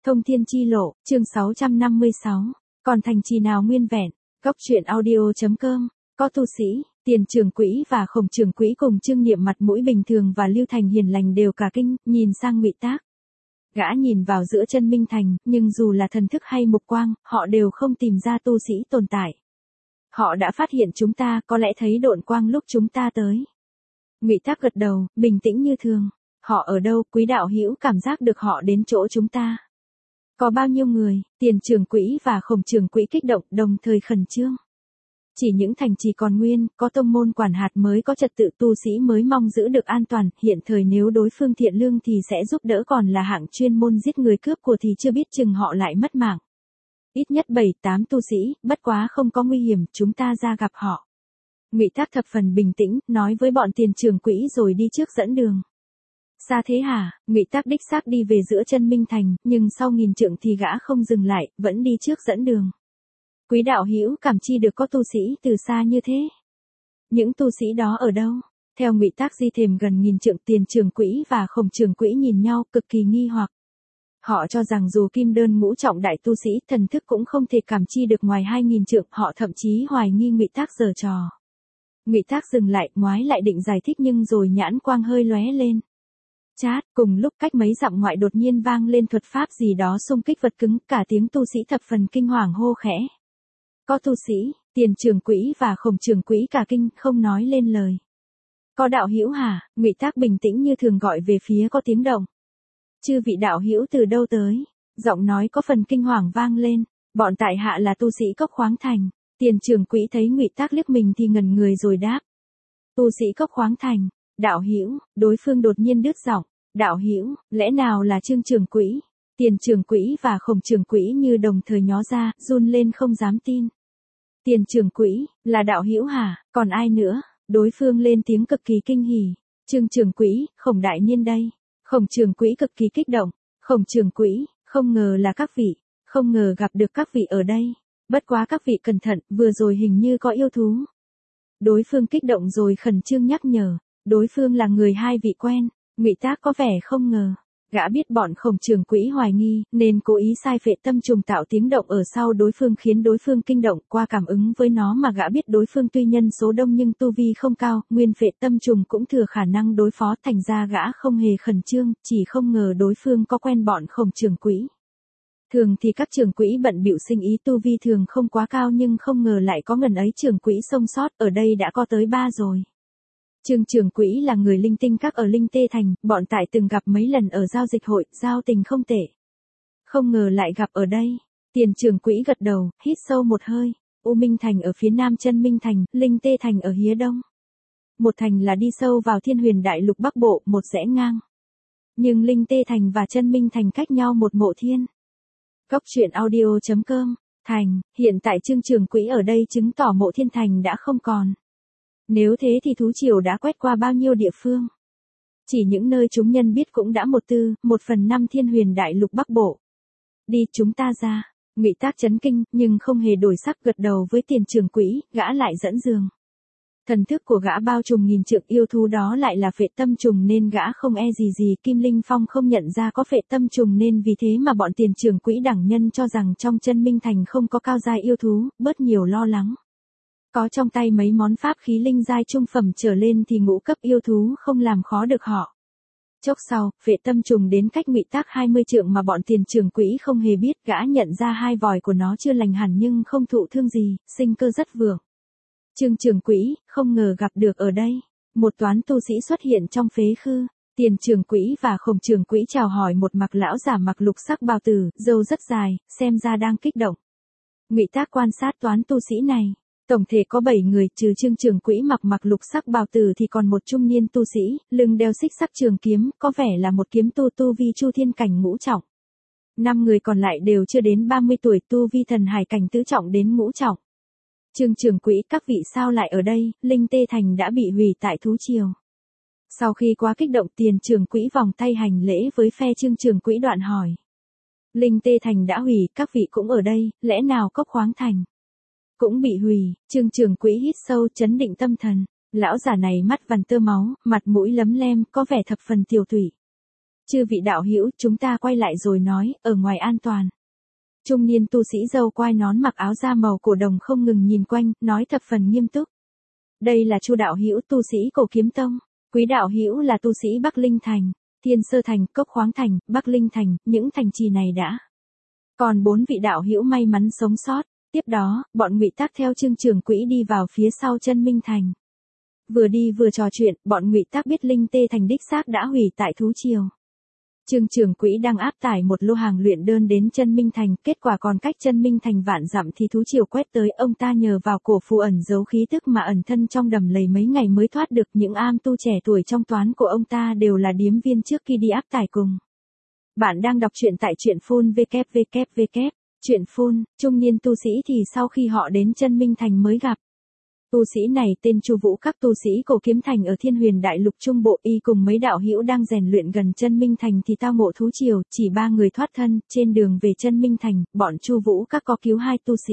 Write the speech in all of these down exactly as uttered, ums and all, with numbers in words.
Thông thiên chi lộ, chương sáu trăm năm mươi sáu. Còn thành trì nào nguyên vẹn? Góc truyện audio.com. Có tu sĩ, Tiền Trưởng Quỹ và Khổng Trưởng Quỹ cùng Trương Niệm mặt mũi bình thường và Lưu Thành hiền lành đều cả kinh, nhìn sang Ngụy Tác. Gã nhìn vào giữa chân Minh Thành, nhưng dù là thần thức hay mục quang, họ đều không tìm ra tu sĩ tồn tại. Họ đã phát hiện chúng ta, có lẽ thấy độn quang lúc chúng ta tới. Ngụy Tác gật đầu, bình tĩnh như thường. Họ ở đâu? Quý đạo hữu cảm giác được họ đến chỗ chúng ta. Có bao nhiêu người? Tiền Trưởng Quỹ và Khổng Trưởng Quỹ kích động, đồng thời khẩn trương. Chỉ những thành trì còn nguyên, có tông môn quản hạt mới có trật tự, tu sĩ mới mong giữ được an toàn, hiện thời nếu đối phương thiện lương thì sẽ giúp đỡ, còn là hạng chuyên môn giết người cướp của thì chưa biết chừng họ lại mất mạng. Ít nhất bảy tám tu sĩ, bất quá không có nguy hiểm, chúng ta ra gặp họ. Ngụy Tác thập phần bình tĩnh, nói với bọn Tiền Trưởng Quỹ rồi đi trước dẫn đường. Xa thế hả? Ngụy Tác đích xác đi về giữa chân Minh Thành, nhưng sau nghìn trượng thì gã không dừng lại, vẫn đi trước dẫn đường. Quý đạo hữu cảm chi được có tu sĩ từ xa như thế. Những tu sĩ đó ở đâu? Theo Ngụy Tác di thềm gần nghìn trượng, Tiền Trưởng Quỹ và Khổng Trưởng Quỹ nhìn nhau, cực kỳ nghi hoặc. Họ cho rằng dù kim đơn ngũ trọng đại tu sĩ, thần thức cũng không thể cảm chi được ngoài hai nghìn trượng, họ thậm chí hoài nghi Ngụy Tác giở trò. Ngụy Tác dừng lại, ngoái lại định giải thích nhưng rồi nhãn quang hơi lóe lên. Chát, cùng lúc cách mấy dặm ngoại đột nhiên vang lên thuật pháp gì đó xung kích vật cứng, cả tiếng tu sĩ thập phần kinh hoàng hô khẽ. Có tu sĩ, Tiền Trưởng Quỹ và Khổng Trưởng Quỹ cả kinh, không nói lên lời. Có đạo hữu hả? Ngụy Tác bình tĩnh như thường gọi về phía có tiếng động. Chư vị đạo hữu từ đâu tới? Giọng nói có phần kinh hoàng vang lên. Bọn tại hạ là tu sĩ Cốc Khoáng Thành. Tiền Trưởng Quỹ thấy Ngụy Tác liếc mình thì ngẩn người rồi đáp. Tu sĩ Cốc Khoáng Thành. Đạo hữu, đối phương đột nhiên đứt giọng. Đạo hữu, lẽ nào là Trương Trưởng Quỹ? Tiền Trưởng Quỹ và Khổng Trưởng Quỹ như đồng thời nhó ra, run lên không dám tin. Tiền Trưởng Quỹ, là đạo hữu hả? Còn ai nữa? Đối phương lên tiếng cực kỳ kinh hỉ. Trương Trưởng Quỹ, Khổng đại niên đây. Khổng Trưởng Quỹ cực kỳ kích động. Khổng Trưởng Quỹ, không ngờ là các vị, không ngờ gặp được các vị ở đây. Bất quá các vị cẩn thận, vừa rồi hình như có yêu thú. Đối phương kích động rồi khẩn trương nhắc nhở. Đối phương là người hai vị quen. Ngụy Tác có vẻ không ngờ. Gã biết bọn Khổng Trưởng Quỹ hoài nghi, nên cố ý sai phệ tâm trùng tạo tiếng động ở sau đối phương khiến đối phương kinh động. Qua cảm ứng với nó mà gã biết đối phương tuy nhân số đông nhưng tu vi không cao, nguyên phệ tâm trùng cũng thừa khả năng đối phó, thành ra gã không hề khẩn trương, chỉ không ngờ đối phương có quen bọn Khổng Trưởng Quỹ. Thường thì các trưởng quỹ bận bịu sinh ý, tu vi thường không quá cao, nhưng không ngờ lại có ngần ấy trưởng quỹ sống sót, ở đây đã có tới ba rồi. Trương Trưởng Quỹ là người linh tinh các ở Linh Tê Thành, bọn tại từng gặp mấy lần ở giao dịch hội, giao tình không tệ. Không ngờ lại gặp ở đây. Tiền Trưởng Quỹ gật đầu, hít sâu một hơi. U Minh Thành ở phía nam chân Minh Thành, Linh Tê Thành ở phía đông. Một thành là đi sâu vào Thiên Huyền Đại Lục Bắc Bộ, một rẽ ngang. Nhưng Linh Tê Thành và chân Minh Thành cách nhau một mộ thiên. Góc truyện audio.com. Thành, hiện tại Trương Trưởng Quỹ ở đây chứng tỏ mộ thiên thành đã không còn. Nếu thế thì thú triều đã quét qua bao nhiêu địa phương? Chỉ những nơi chúng nhân biết cũng đã một tư, một phần năm Thiên Huyền Đại Lục Bắc Bộ. Đi, chúng ta ra. Ngụy Tác chấn kinh, nhưng không hề đổi sắc, gật đầu với Tiền Trưởng Quỹ, gã lại dẫn đường. Thần thức của gã bao trùm nghìn trượng, yêu thú đó lại là phệ tâm trùng nên gã không e gì gì. Kim Linh Phong không nhận ra có phệ tâm trùng nên vì thế mà bọn Tiền Trưởng Quỹ đẳng nhân cho rằng trong chân Minh Thành không có cao giai yêu thú, bớt nhiều lo lắng. Có trong tay mấy món pháp khí linh giai trung phẩm trở lên thì ngũ cấp yêu thú không làm khó được họ. Chốc sau, phệ tâm trùng đến cách Ngụy Tác hai mươi trượng mà bọn Tiền Trưởng Quỹ không hề biết, gã nhận ra hai vòi của nó chưa lành hẳn nhưng không thụ thương gì, sinh cơ rất vượng. Trương Trưởng Quỹ, không ngờ gặp được ở đây. Một toán tu sĩ xuất hiện trong phế khư. Tiền Trưởng Quỹ và Khổng Trưởng Quỹ chào hỏi một mặc lão giả mặc lục sắc bào tử, râu rất dài, xem ra đang kích động. Ngụy Tác quan sát toán tu sĩ này. Tổng thể có bảy người, trừ Trương Trưởng Quỹ mặc mặc lục sắc bào tử thì còn một trung niên tu sĩ, lưng đeo xích sắc trường kiếm, có vẻ là một kiếm tu tu vi chu thiên cảnh ngũ trọng. Năm người còn lại đều chưa đến ba mươi tuổi, tu vi thần hải cảnh tứ trọng đến ngũ trọng. Trương Trưởng Quỹ, các vị sao lại ở đây? Linh Tê Thành đã bị hủy tại thú triều. Sau khi quá kích động, Tiền Trưởng Quỹ vòng tay hành lễ với phe Trương Trưởng Quỹ, đoạn hỏi. Linh Tê Thành đã hủy, các vị cũng ở đây, lẽ nào Cốc Khoáng Thành cũng bị hủy? Trương Trưởng Quỹ hít sâu, trấn định tâm thần. Lão giả này mắt vằn tơ máu, mặt mũi lấm lem, có vẻ thập phần tiều tụy. Chư vị đạo hữu, chúng ta quay lại rồi nói, ở ngoài an toàn. Trung niên tu sĩ râu quai nón mặc áo da màu cổ đồng không ngừng nhìn quanh, nói thập phần nghiêm túc. Đây là Chu đạo hữu tu sĩ Cổ Kiếm Tông, Quý đạo hữu là tu sĩ Bắc Linh Thành, Thiên Sơ Thành, Cốc Khoáng Thành, Bắc Linh Thành, những thành trì này đã. Còn bốn vị đạo hữu may mắn sống sót. Tiếp đó, bọn Ngụy Tác theo Trương Trường Quỹ đi vào phía sau Chân Minh Thành. Vừa đi vừa trò chuyện, bọn Ngụy Tác biết Linh Tê Thành đích xác đã hủy tại thú triều. Trương Trường Quỹ đang áp tải một lô hàng luyện đơn đến Chân Minh Thành, kết quả còn cách Chân Minh Thành vạn dặm thì thú triều quét tới, ông ta nhờ vào cổ phù ẩn giấu khí tức mà ẩn thân trong đầm lầy mấy ngày mới thoát được. Những am tu trẻ tuổi trong toán của ông ta đều là điếm viên trước khi đi áp tải cùng. Bạn đang đọc truyện tại truyện phun vê vê vê vê. Truyện phun, trung niên tu sĩ thì sau khi họ đến Chân Minh Thành mới gặp. Tu sĩ này tên Chu Vũ, các tu sĩ Cổ Kiếm Thành ở Thiên Huyền Đại Lục Trung Bộ, y cùng mấy đạo hữu đang rèn luyện gần Chân Minh Thành thì tao ngộ thú triều, chỉ ba người thoát thân. Trên đường về Chân Minh Thành, bọn Chu Vũ các có cứu hai tu sĩ.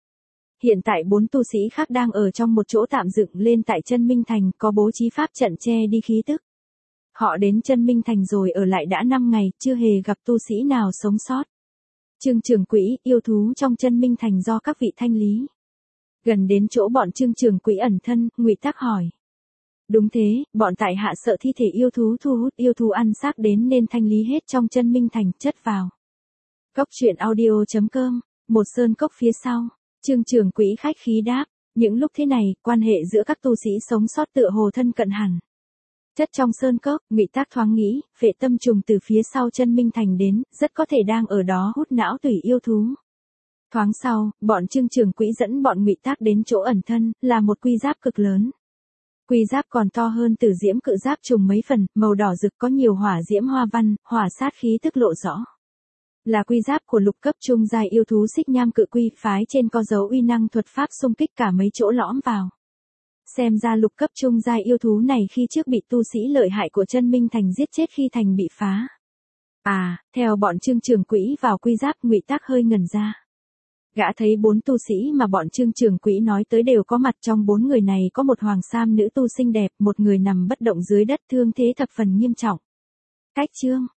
Hiện tại bốn tu sĩ khác đang ở trong một chỗ tạm dựng lên tại Chân Minh Thành, có bố trí pháp trận che đi khí tức. Họ đến Chân Minh Thành rồi ở lại đã năm ngày, chưa hề gặp tu sĩ nào sống sót. Trương Trường Quỹ, yêu thú trong Chân Minh Thành do các vị thanh lý. Gần đến chỗ bọn Trương Trường Quỹ ẩn thân, Ngụy Tác hỏi. Đúng thế, bọn tại hạ sợ thi thể yêu thú thu hút yêu thú ăn xác đến nên thanh lý hết trong Chân Minh Thành, chất vào. Cốc truyện audio chấm com, một sơn cốc phía sau, Trương Trường Quỹ khách khí đáp, những lúc thế này, quan hệ giữa các tu sĩ sống sót tựa hồ thân cận hẳn. Chất trong sơn cốc, Ngụy Tác thoáng nghĩ, phệ tâm trùng từ phía sau Chân Minh Thành đến, rất có thể đang ở đó hút não tủy yêu thú. Thoáng sau, bọn Trương Trường Quỹ dẫn bọn Ngụy Tác đến chỗ ẩn thân, là một quy giáp cực lớn. Quy giáp còn to hơn Tử Diễm Cự Giáp trùng mấy phần, màu đỏ rực có nhiều hỏa diễm hoa văn, hỏa sát khí tức lộ rõ. Là quy giáp của lục cấp trung giai yêu thú Xích Nham Cự Quy, phái trên có dấu uy năng thuật pháp xung kích cả mấy chỗ lõm vào. Xem ra lục cấp trung giai yêu thú này khi trước bị tu sĩ lợi hại của Chân Minh Thành giết chết khi thành bị phá. À, theo bọn Trương Trường Quỹ vào quy giáp, Ngụy Tác hơi ngẩn ra. Gã thấy bốn tu sĩ mà bọn Trương Trường Quỹ nói tới đều có mặt, trong bốn người này có một hoàng sam nữ tu xinh đẹp, một người nằm bất động dưới đất thương thế thập phần nghiêm trọng. Cách chương